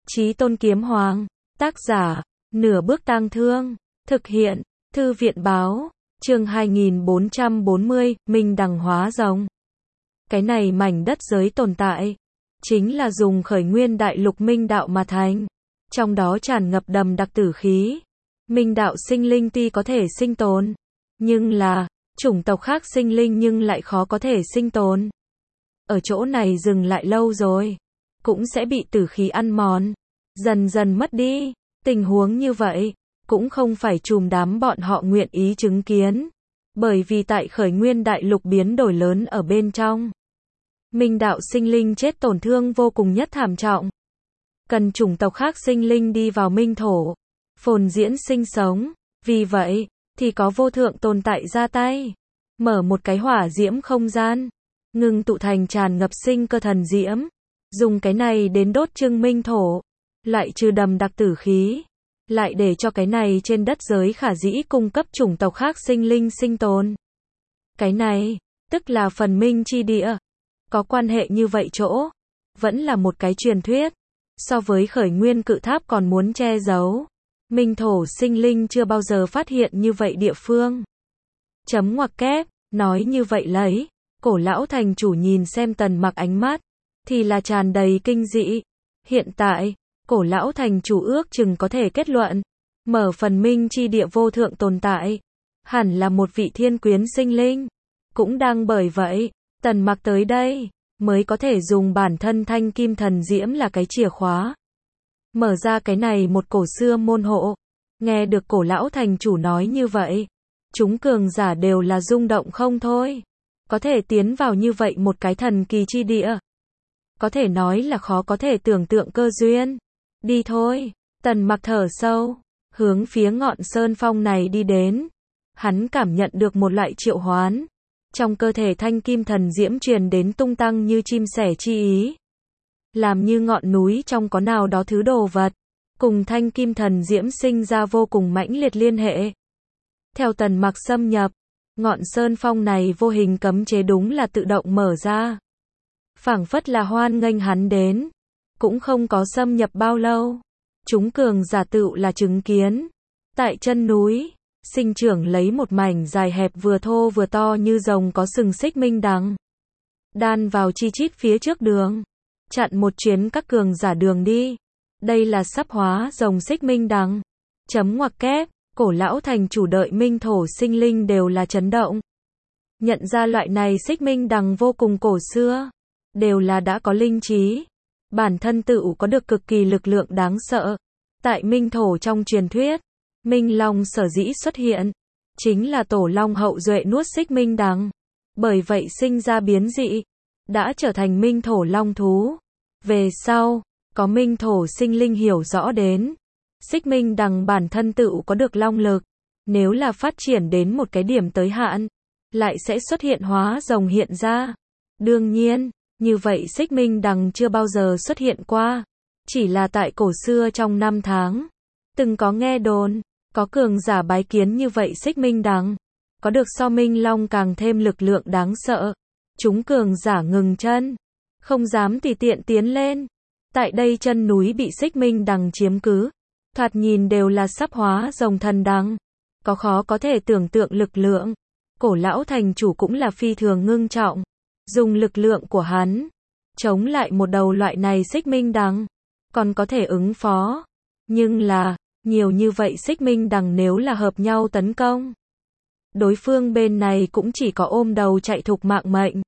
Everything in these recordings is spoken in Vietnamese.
Chí Tôn Kiếm Hoàng, tác giả, Nửa Bước Tang Thương, thực hiện, Thư viện báo, chương 2440, Minh Đằng hóa rồng. Cái này mảnh đất giới tồn tại, chính là dùng khởi nguyên đại lục minh đạo mà thành, trong đó tràn ngập đầm đặc tử khí. Minh đạo sinh linh tuy có thể sinh tồn, nhưng là, chủng tộc khác sinh linh nhưng lại khó có thể sinh tồn. Ở chỗ này dừng lại lâu rồi, cũng sẽ bị tử khí ăn mòn, dần dần mất đi. Tình huống như vậy, cũng không phải chùm đám bọn họ nguyện ý chứng kiến. Bởi vì tại khởi nguyên đại lục biến đổi lớn ở bên trong, minh đạo sinh linh chết tổn thương vô cùng nhất thảm trọng. Cần chủng tộc khác sinh linh đi vào minh thổ, phồn diễn sinh sống. Vì vậy, thì có vô thượng tồn tại ra tay, mở một cái hỏa diễm không gian, ngưng tụ thành tràn ngập sinh cơ thần diễm, dùng cái này đến đốt trưng minh thổ, lại trừ đầm đặc tử khí, lại để cho cái này trên đất giới khả dĩ cung cấp chủng tộc khác sinh linh sinh tồn. Cái này, tức là phần minh chi địa. Có quan hệ như vậy chỗ, vẫn là một cái truyền thuyết, so với khởi nguyên cự tháp còn muốn che giấu. Minh thổ sinh linh chưa bao giờ phát hiện như vậy địa phương. Chấm ngoặc kép, nói như vậy lấy, cổ lão thành chủ nhìn xem Tần Mặc ánh mắt, thì là tràn đầy kinh dị. Hiện tại, cổ lão thành chủ ước chừng có thể kết luận, mở phần minh chi địa vô thượng tồn tại, hẳn là một vị thiên quyến sinh linh. Cũng đang bởi vậy, Tần Mặc tới đây, mới có thể dùng bản thân thanh kim thần diễm là cái chìa khóa, mở ra cái này một cổ xưa môn hộ. Nghe được cổ lão thành chủ nói như vậy, chúng cường giả đều là rung động không thôi. Có thể tiến vào như vậy một cái thần kỳ chi địa, có thể nói là khó có thể tưởng tượng cơ duyên. Đi thôi, Tần Mặc thở sâu, hướng phía ngọn sơn phong này đi đến. Hắn cảm nhận được một loại triệu hoán, trong cơ thể thanh kim thần diễm truyền đến tung tăng như chim sẻ chi ý. Làm như ngọn núi trong có nào đó thứ đồ vật, cùng thanh kim thần diễm sinh ra vô cùng mãnh liệt liên hệ. Theo Tần Mặc xâm nhập, ngọn sơn phong này vô hình cấm chế đúng là tự động mở ra. Phảng phất là hoan nghênh hắn đến. Cũng không có xâm nhập bao lâu, chúng cường giả tựu là chứng kiến. Tại chân núi, sinh trưởng lấy một mảnh dài hẹp vừa thô vừa to như rồng có sừng xích minh đằng. Đan vào chi chít phía trước đường, chặn một chuyến các cường giả đường đi. Đây là sắp hóa rồng xích minh đằng. Chấm ngoặc kép, cổ lão thành chủ đợi minh thổ sinh linh đều là chấn động. Nhận ra loại này xích minh đằng vô cùng cổ xưa, đều là đã có linh trí. Bản thân tự có được cực kỳ lực lượng đáng sợ. Tại minh thổ trong truyền thuyết, minh long sở dĩ xuất hiện, chính là tổ long hậu duệ nuốt xích minh đằng. Bởi vậy sinh ra biến dị, đã trở thành minh thổ long thú. Về sau, có minh thổ sinh linh hiểu rõ đến, xích minh đằng bản thân tự có được long lực. Nếu là phát triển đến một cái điểm tới hạn, lại sẽ xuất hiện hóa rồng hiện ra. Đương nhiên, như vậy xích minh đằng chưa bao giờ xuất hiện qua. Chỉ là tại cổ xưa trong năm tháng, từng có nghe đồn, có cường giả bái kiến như vậy xích minh đằng, có được so minh long càng thêm lực lượng đáng sợ. Chúng cường giả ngừng chân, không dám tùy tiện tiến lên. Tại đây chân núi bị xích minh đằng chiếm cứ, thoạt nhìn đều là sắp hóa rồng thần đằng, có khó có thể tưởng tượng lực lượng. Cổ lão thành chủ cũng là phi thường ngưng trọng, dùng lực lượng của hắn, chống lại một đầu loại này xích minh đằng, còn có thể ứng phó. Nhưng là, nhiều như vậy xích minh đằng nếu là hợp nhau tấn công, đối phương bên này cũng chỉ có ôm đầu chạy thục mạng mệnh.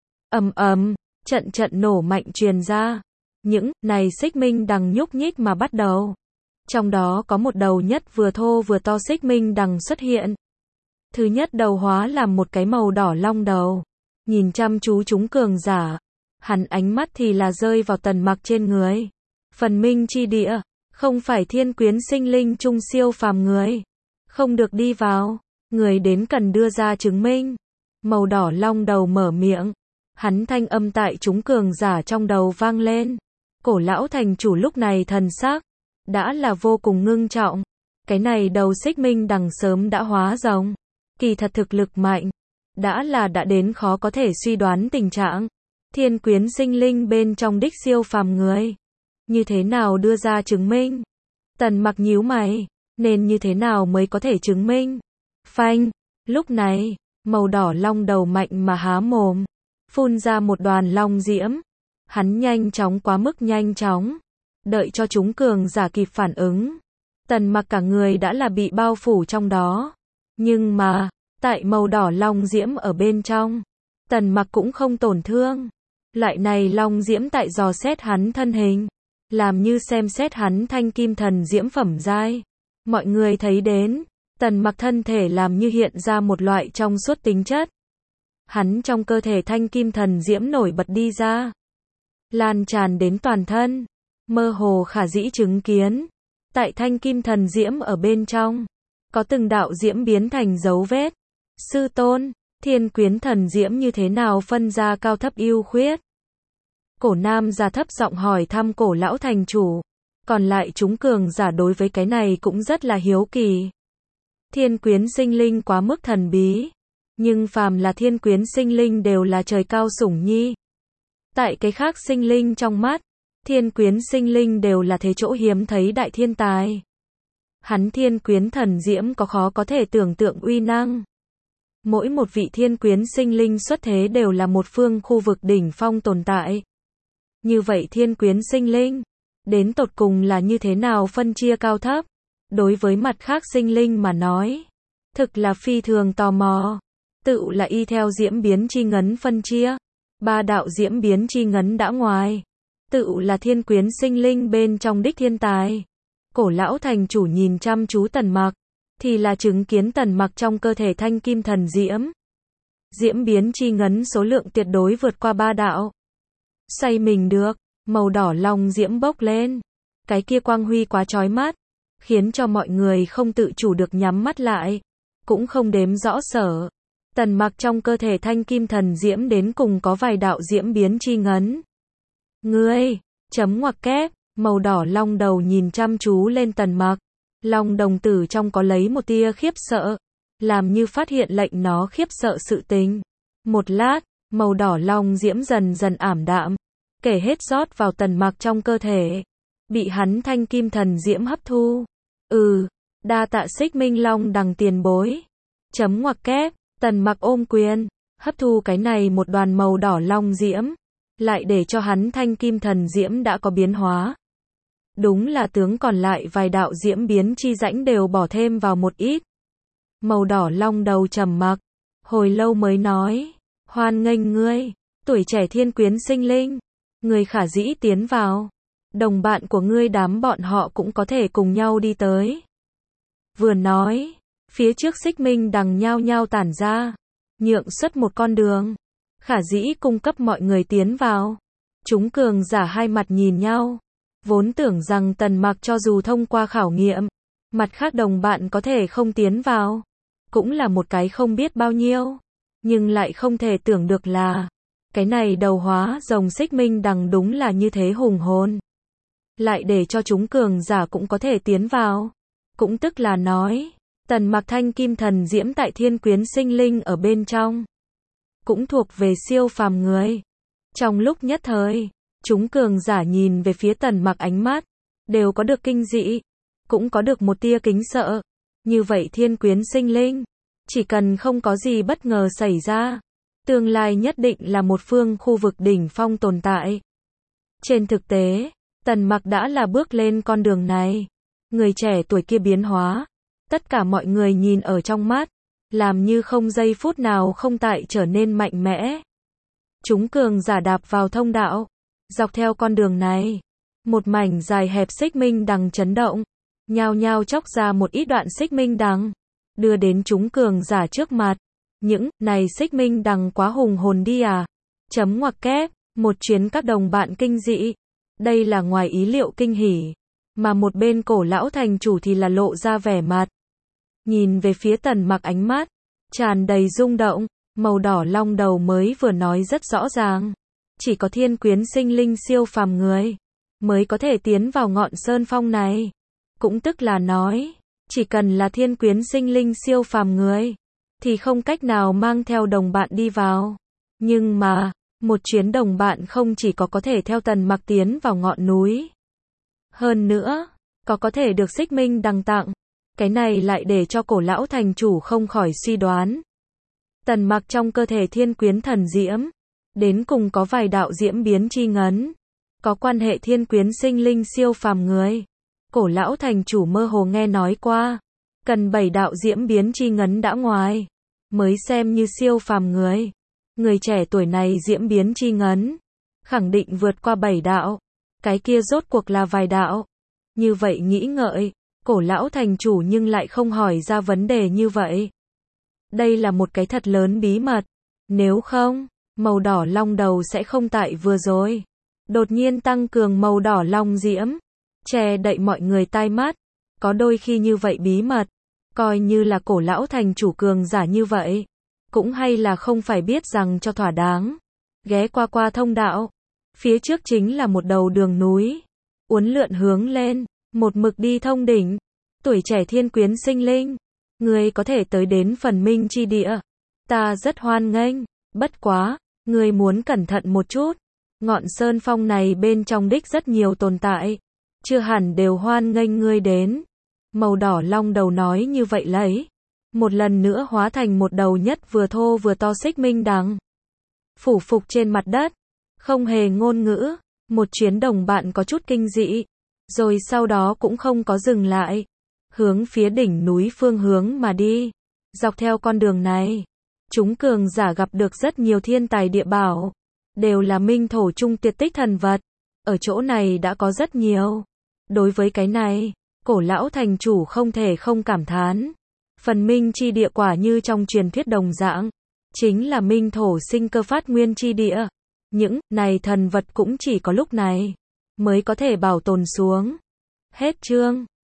Ầm ầm, trận trận nổ mạnh truyền ra. Những này xích minh đằng nhúc nhích mà bắt đầu. Trong đó có một đầu nhất vừa thô vừa to xích minh đằng xuất hiện. Thứ nhất đầu hóa làm một cái màu đỏ long đầu, nhìn chăm chú chúng cường giả. Hắn ánh mắt thì là rơi vào Tần Mặc trên người. Phần minh chi địa, không phải thiên quyến sinh linh trung siêu phàm người, không được đi vào. Người đến cần đưa ra chứng minh. Màu đỏ long đầu mở miệng, hắn thanh âm tại chúng cường giả trong đầu vang lên. Cổ lão thành chủ lúc này thần sắc đã là vô cùng ngưng trọng. Cái này đầu xích minh đằng sớm đã hóa rồng, kỳ thật thực lực mạnh, đã đến khó có thể suy đoán tình trạng. Thiên quyến sinh linh bên trong đích siêu phàm người, Như thế nào đưa ra chứng minh? Tần Mặc nhíu mày, nên như thế nào mới có thể chứng minh? Phanh, lúc này, màu đỏ long đầu mạnh mà há mồm, phun ra một đoàn long diễm. Hắn nhanh chóng quá mức nhanh chóng, đợi cho chúng cường giả kịp phản ứng. Tần Mặc cả người đã là bị bao phủ trong đó. Nhưng mà, tại màu đỏ long diễm ở bên trong, Tần Mặc cũng không tổn thương. Loại này long diễm tại dò xét hắn thân hình, làm như xem xét hắn thanh kim thần diễm phẩm giai. Mọi người thấy đến, Tần Mặc thân thể làm như hiện ra một loại trong suốt tính chất. Hắn trong cơ thể thanh kim thần diễm nổi bật đi ra, lan tràn đến toàn thân, mơ hồ khả dĩ chứng kiến. Tại thanh kim thần diễm ở bên trong, có từng đạo diễm biến thành dấu vết. Sư tôn, thiên quyến thần diễm như thế nào phân ra cao thấp ưu khuyết? Cổ nam già thấp giọng hỏi thăm cổ lão thành chủ. Còn lại chúng cường giả đối với cái này cũng rất là hiếu kỳ. Thiên quyến sinh linh quá mức thần bí, nhưng phàm là thiên quyến sinh linh đều là trời cao sủng nhi. Tại cái khác sinh linh trong mắt, thiên quyến sinh linh đều là thế chỗ hiếm thấy đại thiên tài. Hắn thiên quyến thần diễm có khó có thể tưởng tượng uy năng. Mỗi một vị thiên quyến sinh linh xuất thế đều là một phương khu vực đỉnh phong tồn tại. Như vậy thiên quyến sinh linh, đến tột cùng là như thế nào phân chia cao thấp? Đối với mặt khác sinh linh mà nói, thực là phi thường tò mò. Tự là y theo diễm biến chi ngấn phân chia. 3 đạo diễm biến chi ngấn đã ngoài. Tự là thiên quyến sinh linh bên trong đích thiên tài. Cổ lão thành chủ nhìn chăm chú Tần Mặc, thì là chứng kiến Tần Mặc trong cơ thể thanh kim thần diễm. Diễm biến chi ngấn số lượng tuyệt đối vượt qua 3 đạo. Say mình được, màu đỏ long diễm bốc lên. Cái kia quang huy quá chói mắt, khiến cho mọi người không tự chủ được nhắm mắt lại, cũng không đếm rõ sở. Tần Mặc trong cơ thể thanh kim thần diễm đến cùng có vài đạo diễm biến chi ngấn. Ngươi, chấm ngoặc kép, màu đỏ long đầu nhìn chăm chú lên Tần Mặc. Long đồng tử trong có lấy một tia khiếp sợ, làm như phát hiện lệnh nó khiếp sợ sự tình. Một lát, màu đỏ long diễm dần dần ảm đạm, kể hết rót vào Tần Mặc trong cơ thể, bị hắn thanh kim thần diễm hấp thu. Đa tạ Xích Minh Long đằng tiền bối. Chấm ngoặc kép, Tần Mặc ôm quyền, hấp thu cái này một đoàn màu đỏ long diễm, lại để cho hắn thanh kim thần diễm đã có biến hóa. Đúng là tướng còn lại vài đạo diễm biến chi rãnh đều bỏ thêm vào một ít. Màu đỏ long đầu trầm mặc, hồi lâu mới nói, hoan nghênh ngươi, tuổi trẻ thiên quyến sinh linh, người khả dĩ tiến vào. Đồng bạn của ngươi đám bọn họ cũng có thể cùng nhau đi tới. Vừa nói, phía trước Xích Minh đằng nhao nhao tản ra, nhượng xuất một con đường, khả dĩ cung cấp mọi người tiến vào. Chúng cường giả hai mặt nhìn nhau, vốn tưởng rằng Tần Mặc cho dù thông qua khảo nghiệm, mặt khác đồng bạn có thể không tiến vào, cũng là một cái không biết bao nhiêu, nhưng lại không thể tưởng được là, cái này đầu hóa rồng Xích Minh đằng đúng là như thế hùng hồn, lại để cho chúng cường giả cũng có thể tiến vào. Cũng tức là nói, Tần Mặc thanh kim thần diễm tại thiên quyến sinh linh ở bên trong, cũng thuộc về siêu phàm người. Trong lúc nhất thời, chúng cường giả nhìn về phía Tần Mặc ánh mắt, đều có được kinh dị, cũng có được một tia kính sợ. Như vậy thiên quyến sinh linh, chỉ cần không có gì bất ngờ xảy ra, tương lai nhất định là một phương khu vực đỉnh phong tồn tại. Trên thực tế, Tần Mặc đã là bước lên con đường này. Người trẻ tuổi kia biến hóa, tất cả mọi người nhìn ở trong mắt, làm như không giây phút nào không tại trở nên mạnh mẽ. Chúng cường giả đạp vào thông đạo, dọc theo con đường này, một mảnh dài hẹp Xích Minh đằng chấn động, nhao nhao chóc ra một ít đoạn Xích Minh đằng, đưa đến chúng cường giả trước mặt. Những này Xích Minh đằng quá hùng hồn đi à? Chấm ngoặc kép, một chuyến các đồng bạn kinh dị. Đây là ngoài ý liệu kinh hỉ, mà một bên cổ lão thành chủ thì là lộ ra vẻ mặt. Nhìn về phía Tần Mặc ánh mắt tràn đầy rung động. Màu đỏ long đầu mới vừa nói rất rõ ràng, chỉ có thiên quyến sinh linh siêu phàm người mới có thể tiến vào ngọn sơn phong này. Cũng tức là nói, chỉ cần là thiên quyến sinh linh siêu phàm người thì không cách nào mang theo đồng bạn đi vào. Nhưng mà, một chuyến đồng bạn không chỉ có thể theo Tần Mặc tiến vào ngọn núi, Hơn nữa, có thể được Xích Minh Đằng tặng. Cái này lại để cho Cổ lão thành chủ không khỏi suy đoán. Tần Mặc trong cơ thể Thiên Quyến thần diễm, đến cùng có vài đạo diễm biến chi ngấn, có quan hệ thiên quyến sinh linh siêu phàm người. Cổ lão thành chủ mơ hồ nghe nói qua, cần 7 đạo diễm biến chi ngấn đã ngoài, mới xem như siêu phàm người. Người trẻ tuổi này diễm biến chi ngấn, khẳng định vượt qua 7 đạo. Cái kia rốt cuộc là vài đạo. Như vậy nghĩ ngợi, Cổ lão thành chủ nhưng lại không hỏi ra vấn đề như vậy. Đây là một cái thật lớn bí mật. Nếu không, màu đỏ long đầu sẽ không tại vừa rồi đột nhiên tăng cường màu đỏ long diễm, che đậy mọi người tai mắt. Có đôi khi như vậy bí mật, coi như là Cổ lão thành chủ cường giả như vậy, cũng hay là không phải biết rằng cho thỏa đáng. Ghé qua thông đạo, phía trước chính là một đầu đường núi, uốn lượn hướng lên, một mực đi thông đỉnh. Tuổi trẻ thiên quyến sinh linh, người có thể tới đến phần minh chi địa, ta rất hoan nghênh, bất quá, người muốn cẩn thận một chút. Ngọn sơn phong này bên trong đích rất nhiều tồn tại, chưa hẳn đều hoan nghênh ngươi đến. Màu đỏ long đầu nói như vậy lấy, một lần nữa hóa thành một đầu nhất vừa thô vừa to Xích Minh Đằng, phủ phục trên mặt đất, không hề ngôn ngữ. Một chuyến đồng bạn có chút kinh dị, rồi sau đó cũng không có dừng lại, hướng phía đỉnh núi phương hướng mà đi. Dọc theo con đường này, chúng cường giả gặp được rất nhiều thiên tài địa bảo, đều là minh thổ trung tuyệt tích thần vật. Ở chỗ này đã có rất nhiều. Đối với cái này, Cổ lão thành chủ không thể không cảm thán. Phần minh chi địa quả như trong truyền thuyết đồng dạng, chính là minh thổ sinh cơ phát nguyên chi địa. Những này thần vật cũng chỉ có lúc này mới có thể bảo tồn xuống. Hết chương.